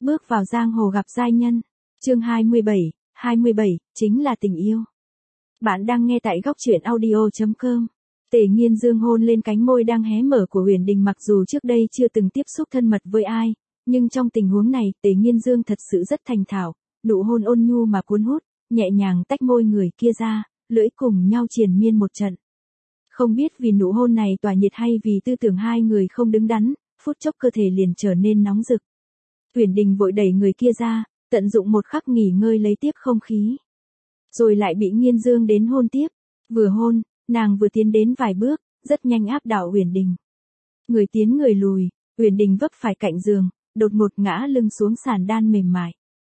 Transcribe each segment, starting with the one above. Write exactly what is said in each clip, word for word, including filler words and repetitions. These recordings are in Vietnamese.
bước vào giang hồ gặp giai nhân. Chương hai mươi bảy, hai mươi bảy, chính là tình yêu. Bạn đang nghe tại góc truyện audio chấm com. Tề Nghiên Dương hôn lên cánh môi đang hé mở của Uyển Đình, mặc dù trước đây chưa từng tiếp xúc thân mật với ai, nhưng trong tình huống này Tề Nghiên Dương thật sự rất thành thạo, nụ hôn ôn nhu mà cuốn hút, nhẹ nhàng tách môi người kia ra, lưỡi cùng nhau triền miên một trận. Không biết vì nụ hôn này tỏa nhiệt hay vì tư tưởng hai người không đứng đắn, phút chốc cơ thể liền trở nên nóng rực. Uyển Đình vội đẩy người kia ra, tận dụng một khắc nghỉ ngơi lấy tiếp không khí. Rồi lại bị Nghiên Dương đến hôn tiếp. Vừa hôn, nàng vừa tiến đến vài bước, rất nhanh áp đảo Uyển Đình. Người tiến người lùi, Uyển Đình vấp phải cạnh giường, đột ngột ngã lưng xuống sàn đan mềm mại.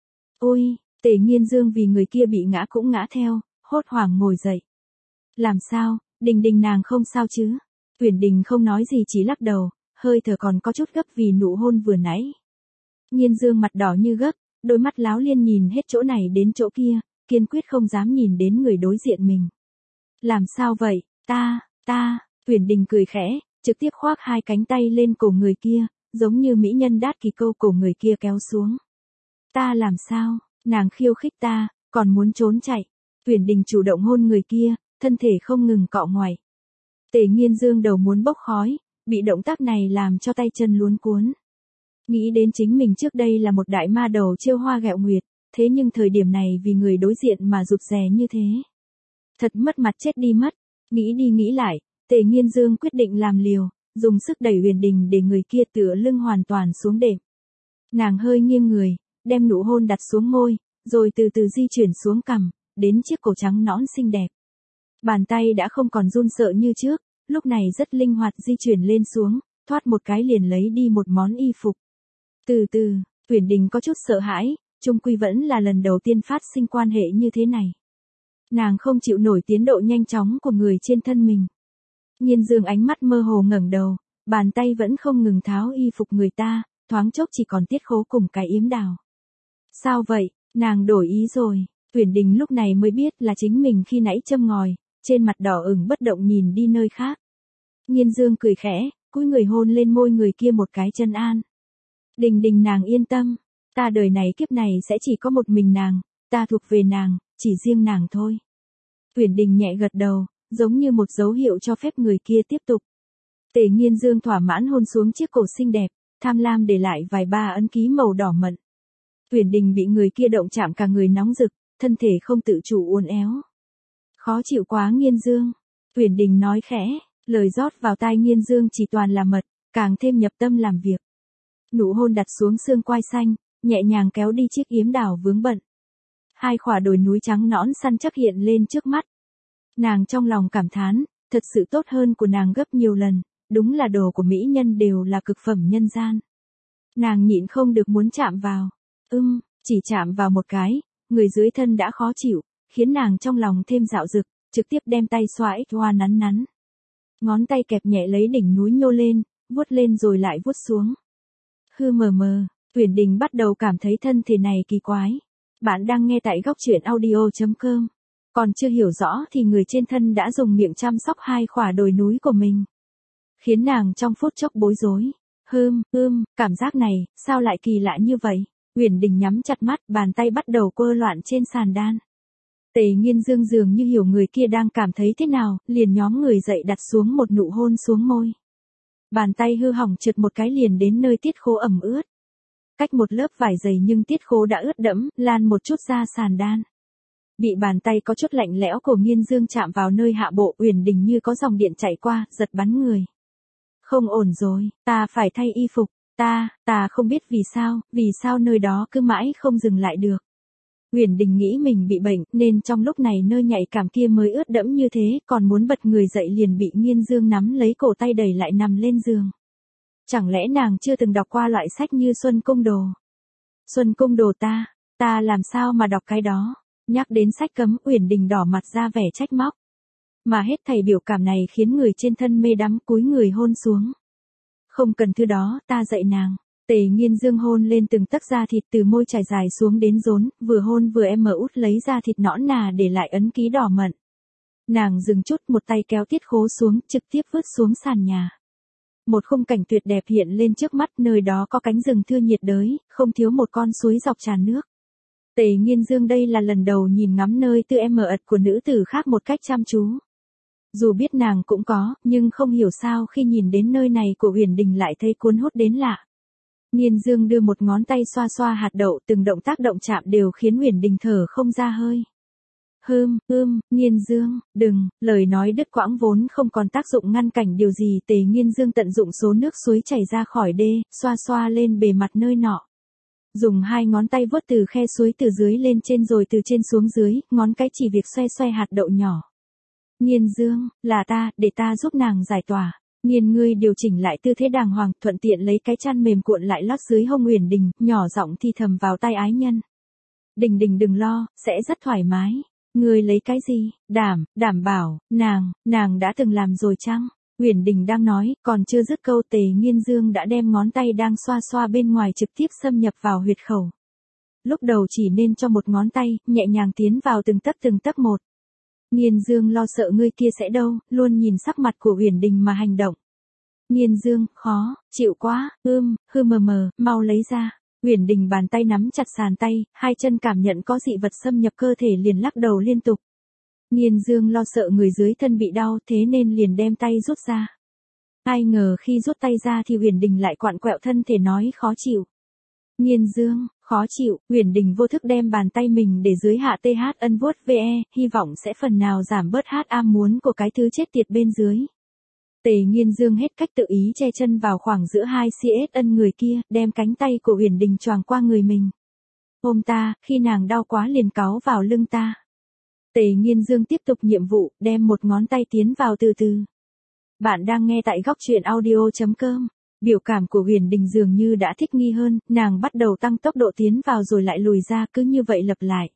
Ôi, Tề Nghiên Dương vì người kia bị ngã cũng ngã theo, hốt hoảng ngồi dậy. Làm sao, Đình Đình nàng không sao chứ? Uyển Đình không nói gì chỉ lắc đầu, hơi thở còn có chút gấp vì nụ hôn vừa nãy. Nghiên Dương mặt đỏ như gấc, đôi mắt láo liên nhìn hết chỗ này đến chỗ kia, kiên quyết không dám nhìn đến người đối diện mình. Làm sao vậy, ta, ta, Uyển Đình cười khẽ, trực tiếp khoác hai cánh tay lên cổ người kia, giống như mỹ nhân đát kỳ câu cổ người kia kéo xuống. Ta làm sao, nàng khiêu khích ta, còn muốn trốn chạy. Uyển Đình chủ động hôn người kia, thân thể không ngừng cọ ngoại. Tề Nghiên Dương đầu muốn bốc khói, bị động tác này làm cho tay chân luống cuốn. Nghĩ đến chính mình trước đây là một đại ma đầu trêu hoa ghẹo nguyệt, thế nhưng thời điểm này vì người đối diện mà rụt rè như thế. Thật mất mặt chết đi mất. Nghĩ đi nghĩ lại, Tề Nghiên Dương quyết định làm liều, dùng sức đẩy Uyển Đình để người kia tựa lưng hoàn toàn xuống đệm. Nàng hơi nghiêng người, đem nụ hôn đặt xuống môi, rồi từ từ di chuyển xuống cằm, đến chiếc cổ trắng nõn xinh đẹp. Bàn tay đã không còn run sợ như trước, lúc này rất linh hoạt di chuyển lên xuống, thoát một cái liền lấy đi một món y phục. Từ từ, Uyển Đình có chút sợ hãi, chung quy vẫn là lần đầu tiên phát sinh quan hệ như thế này. Nàng không chịu nổi tiến độ nhanh chóng của người trên thân mình. Nghiên Dương ánh mắt mơ hồ ngẩng đầu, bàn tay vẫn không ngừng tháo y phục người ta, thoáng chốc chỉ còn tiết khố cùng cái yếm đào. Sao vậy, nàng đổi ý rồi. Uyển Đình lúc này mới biết là chính mình khi nãy châm ngòi, trên mặt đỏ ửng bất động nhìn đi nơi khác. Nghiên Dương cười khẽ, cúi người hôn lên môi người kia một cái trấn an. Đình Đình nàng yên tâm, ta đời này kiếp này sẽ chỉ có một mình nàng, ta thuộc về nàng, chỉ riêng nàng thôi. Uyển Đình nhẹ gật đầu, giống như một dấu hiệu cho phép người kia tiếp tục. Tề Nghiên Dương thỏa mãn hôn xuống chiếc cổ xinh đẹp, tham lam để lại vài ba ấn ký màu đỏ mận. Uyển Đình bị người kia động chạm cả người nóng rực, thân thể không tự chủ uốn éo. Khó chịu quá Nghiên Dương. Uyển Đình nói khẽ, lời rót vào tai Nghiên Dương chỉ toàn là mật, càng thêm nhập tâm làm việc. Nụ hôn đặt xuống xương quai xanh, nhẹ nhàng kéo đi chiếc yếm đào vướng bận. Hai khỏa đồi núi trắng nõn săn chắc hiện lên trước mắt. Nàng trong lòng cảm thán, thật sự tốt hơn của nàng gấp nhiều lần, đúng là đồ của mỹ nhân đều là cực phẩm nhân gian. Nàng nhịn không được muốn chạm vào. Ưm, chỉ chạm vào một cái, người dưới thân đã khó chịu, khiến nàng trong lòng thêm dạo dực, trực tiếp đem tay xoa ít hoa nắn nắn. Ngón tay kẹp nhẹ lấy đỉnh núi nhô lên, vuốt lên rồi lại vuốt xuống. Hư mờ mờ, Uyển Đình bắt đầu cảm thấy thân thể này kỳ quái. Bạn đang nghe tại góc truyện audio chấm com. Còn chưa hiểu rõ thì người trên thân đã dùng miệng chăm sóc hai khỏa đồi núi của mình. Khiến nàng trong phút chốc bối rối. Hưm, hưm, cảm giác này, sao lại kỳ lạ như vậy? Uyển Đình nhắm chặt mắt, bàn tay bắt đầu quơ loạn trên sàn đan. Tề Nghiên Dương dường như hiểu người kia đang cảm thấy thế nào, liền nhóm người dậy đặt xuống một nụ hôn xuống môi. Bàn tay hư hỏng trượt một cái liền đến nơi tiết khố ẩm ướt. Cách một lớp vải dày nhưng tiết khố đã ướt đẫm, lan một chút ra sàn đan. Bị bàn tay có chút lạnh lẽo của Nghiên Dương chạm vào nơi hạ bộ, Uyển Đình như có dòng điện chạy qua, giật bắn người. Không ổn rồi, ta phải thay y phục, ta, ta không biết vì sao, vì sao nơi đó cứ mãi không dừng lại được. Uyển Đình nghĩ mình bị bệnh, nên trong lúc này nơi nhạy cảm kia mới ướt đẫm như thế, còn muốn bật người dậy liền bị Nghiên Dương nắm lấy cổ tay đẩy lại nằm lên giường. Chẳng lẽ nàng chưa từng đọc qua loại sách như Xuân Cung Đồ? Xuân Cung Đồ ta, ta làm sao mà đọc cái đó? Nhắc đến sách cấm, Uyển Đình đỏ mặt ra vẻ trách móc. Mà hết thảy biểu cảm này khiến người trên thân mê đắm, cúi người hôn xuống. Không cần thứ đó, ta dạy nàng. Tề Nghiên Dương hôn lên từng tấc da thịt từ môi trải dài xuống đến rốn, vừa hôn vừa em mở út lấy da thịt nõn nà để lại ấn ký đỏ mận. Nàng dừng chút, một tay kéo tiết khố xuống, trực tiếp vứt xuống sàn nhà. Một khung cảnh tuyệt đẹp hiện lên trước mắt, nơi đó có cánh rừng thưa nhiệt đới, không thiếu một con suối dọc tràn nước. Tề Nghiên Dương đây là lần đầu nhìn ngắm nơi tư em mờ ật của nữ tử khác một cách chăm chú. Dù biết nàng cũng có, nhưng không hiểu sao khi nhìn đến nơi này của Uyển Đình lại thấy cuốn hút đến lạ. Nghiên Dương đưa một ngón tay xoa xoa hạt đậu, từng động tác động chạm đều khiến Uyển Đình thở không ra hơi. Hưm, hưm, Nghiên Dương, đừng, lời nói đứt quãng vốn không còn tác dụng ngăn cản điều gì. Tề Nghiên Dương tận dụng số nước suối chảy ra khỏi đê, xoa xoa lên bề mặt nơi nọ. Dùng hai ngón tay vuốt từ khe suối từ dưới lên trên rồi từ trên xuống dưới, ngón cái chỉ việc xoay xoay hạt đậu nhỏ. Nghiên Dương, là ta, để ta giúp nàng giải tỏa. Nghiên ngươi điều chỉnh lại tư thế đàng hoàng, thuận tiện lấy cái chăn mềm cuộn lại lót dưới hông Uyển Đình, nhỏ giọng thì thầm vào tai ái nhân. Đình Đình đừng lo, sẽ rất thoải mái. Ngươi lấy cái gì? Đảm, đảm bảo, nàng, nàng đã từng làm rồi chăng? Uyển Đình đang nói, còn chưa dứt câu Tề Nghiên Dương đã đem ngón tay đang xoa xoa bên ngoài trực tiếp xâm nhập vào huyệt khẩu. Lúc đầu chỉ nên cho một ngón tay, nhẹ nhàng tiến vào từng tấc từng tấc một. Nghiên Dương lo sợ ngươi kia sẽ đâu, luôn nhìn sắc mặt của Uyển Đình mà hành động. Nghiên Dương, khó, chịu quá, ưm, hư mờ mờ, mau lấy ra. Uyển Đình bàn tay nắm chặt sàn tay, hai chân cảm nhận có dị vật xâm nhập cơ thể liền lắc đầu liên tục. Nghiên Dương lo sợ người dưới thân bị đau, thế nên liền đem tay rút ra. Ai ngờ khi rút tay ra thì Uyển Đình lại quặn quẹo thân thể nói khó chịu. Nghiên Dương, khó chịu, Uyển Đình vô thức đem bàn tay mình để dưới hạ th ân vuốt ve, hy vọng sẽ phần nào giảm bớt hát am muốn của cái thứ chết tiệt bên dưới. Tề Nghiên Dương hết cách tự ý che chân vào khoảng giữa hai cs ân người kia, đem cánh tay của Uyển Đình choàng qua người mình. Ôm ta, khi nàng đau quá liền cáu vào lưng ta. Tề Nghiên Dương tiếp tục nhiệm vụ, đem một ngón tay tiến vào từ từ. Bạn đang nghe tại góc truyện audio chấm com. Biểu cảm của Uyển Đình dường như đã thích nghi hơn, nàng bắt đầu tăng tốc độ tiến vào rồi lại lùi ra, cứ như vậy lặp lại.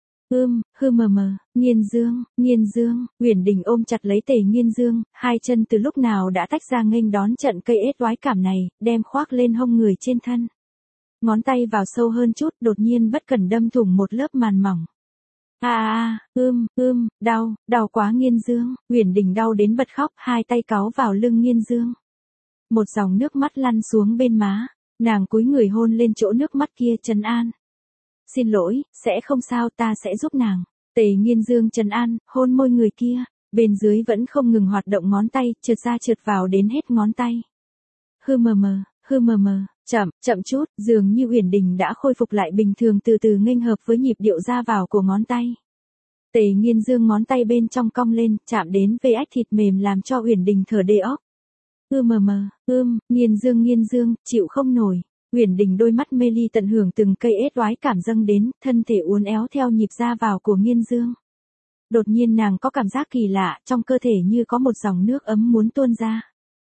Ưm, hư mờ mờ, Nghiên Dương, Nghiên Dương, Uyển Đình ôm chặt lấy Tề Nghiên Dương, hai chân từ lúc nào đã tách ra nghênh đón trận cây ết oái cảm này, đem khoác lên hông người trên thân. Ngón tay vào sâu hơn chút, đột nhiên bất cẩn đâm thủng một lớp màn mỏng. A a, ưm, ưm, đau, đau quá Nghiên Dương, Uyển Đình đau đến bật khóc, hai tay cáu vào lưng Nghiên Dương. Một dòng nước mắt lăn xuống bên má, nàng cúi người hôn lên chỗ nước mắt kia trấn an. Xin lỗi, sẽ không sao, ta sẽ giúp nàng. Tề Nghiên Dương trấn an, hôn môi người kia, bên dưới vẫn không ngừng hoạt động ngón tay, trượt ra trượt vào đến hết ngón tay. Hư mờ mờ, hư mờ mờ, chậm, chậm chút, dường như Uyển Đình đã khôi phục lại bình thường từ từ nghênh hợp với nhịp điệu ra vào của ngón tay. Tề Nghiên Dương ngón tay bên trong cong lên, chạm đến vê ách thịt mềm làm cho Uyển Đình thở đê óc. Ư mờ mờ, ưm, Nghiên Dương Nghiên Dương, chịu không nổi. Uyển Đình đôi mắt mê ly tận hưởng từng cây ết oái cảm dâng đến, thân thể uốn éo theo nhịp ra vào của Nghiên Dương. Đột nhiên nàng có cảm giác kỳ lạ, trong cơ thể như có một dòng nước ấm muốn tuôn ra.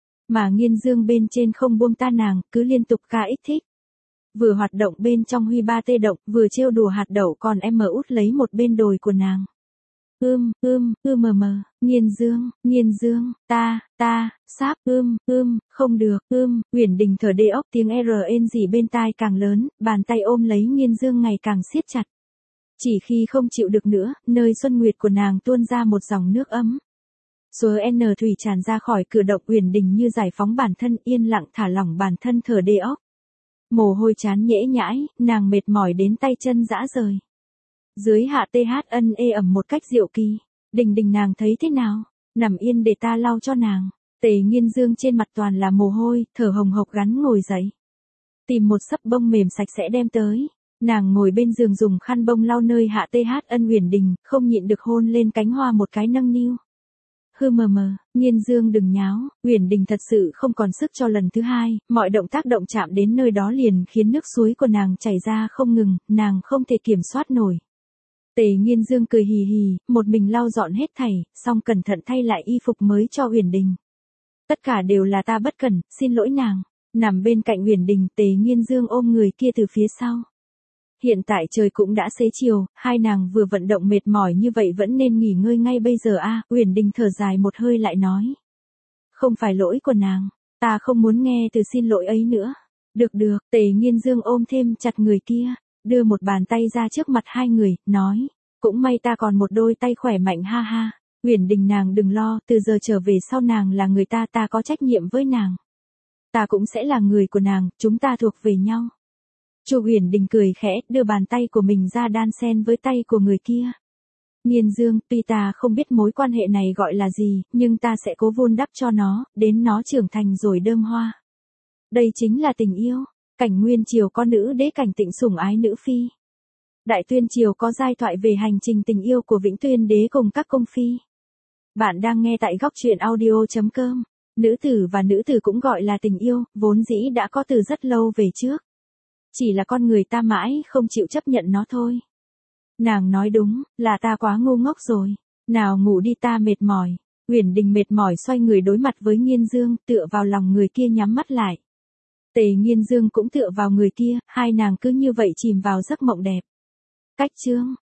Mà Nghiên Dương bên trên không buông ta nàng, cứ liên tục ca ích thích. Vừa hoạt động bên trong huy ba tê động, vừa trêu đùa hạt đậu còn em mờ út lấy một bên đồi của nàng. Ưm, ưm, ư mờ mờ, Nghiên Dương, Nghiên Dương, ta, ta, sáp, ưm, ưm, không được, ưm, Uyển Đình thở đê óc tiếng rên rỉ bên tai càng lớn, bàn tay ôm lấy Nghiên Dương ngày càng siết chặt. Chỉ khi không chịu được nữa, nơi xuân nguyệt của nàng tuôn ra một dòng nước ấm. Số N thủy tràn ra khỏi cửa động, Uyển Đình như giải phóng bản thân, yên lặng thả lỏng bản thân thở đê óc. Mồ hôi chán nhễ nhãi, nàng mệt mỏi đến tay chân rã rời. Dưới hạ th ân ê ẩm một cách diệu kỳ. Đình Đình nàng thấy thế nào? Nằm yên để ta lau cho nàng. Tề Nghiên Dương trên mặt toàn là mồ hôi, thở hồng hộc gắn ngồi dậy. Tìm một sấp bông mềm sạch sẽ đem tới. Nàng ngồi bên giường dùng khăn bông lau nơi hạ th ân Uyển Đình, không nhịn được hôn lên cánh hoa một cái nâng niu. Hư mờ mờ, Nghiên Dương đừng nháo, Uyển Đình thật sự không còn sức cho lần thứ hai, mọi động tác động chạm đến nơi đó liền khiến nước suối của nàng chảy ra không ngừng, nàng không thể kiểm soát nổi. Tề Nghiên Dương cười hì hì, một mình lau dọn hết thảy, xong cẩn thận thay lại y phục mới cho Uyển Đình. Tất cả đều là ta bất cẩn, xin lỗi nàng. Nằm bên cạnh Uyển Đình, Tề Nghiên Dương ôm người kia từ phía sau. Hiện tại trời cũng đã xế chiều, hai nàng vừa vận động mệt mỏi như vậy vẫn nên nghỉ ngơi ngay bây giờ a. À, Uyển Đình thở dài một hơi lại nói. Không phải lỗi của nàng, ta không muốn nghe từ xin lỗi ấy nữa. Được được, Tề Nghiên Dương ôm thêm chặt người kia, đưa một bàn tay ra trước mặt hai người, nói. Cũng may ta còn một đôi tay khỏe mạnh ha ha. Uyển Đình nàng đừng lo, từ giờ trở về sau nàng là người ta, ta có trách nhiệm với nàng. Ta cũng sẽ là người của nàng, chúng ta thuộc về nhau. Chu Huyền Đình cười khẽ, đưa bàn tay của mình ra đan xen với tay của người kia. Nghiên Dương, tuy ta không biết mối quan hệ này gọi là gì, nhưng ta sẽ cố vun đắp cho nó, đến nó trưởng thành rồi đơm hoa. Đây chính là tình yêu. Cảnh Nguyên Triều có nữ đế Cảnh Tịnh sủng ái nữ phi. Đại Tuyên Triều có giai thoại về hành trình tình yêu của Vĩnh Tuyên đế cùng các công phi. Bạn đang nghe tại góc truyện audio chấm com. Nữ tử và nữ tử cũng gọi là tình yêu, vốn dĩ đã có từ rất lâu về trước. Chỉ là con người ta mãi không chịu chấp nhận nó thôi. Nàng nói đúng, là ta quá ngu ngốc rồi. Nào ngủ đi, ta mệt mỏi. Uyển Đình mệt mỏi xoay người đối mặt với Nghiên Dương, tựa vào lòng người kia nhắm mắt lại. Tề Nghiên Dương cũng tựa vào người kia, hai nàng cứ như vậy chìm vào giấc mộng đẹp. Cách chương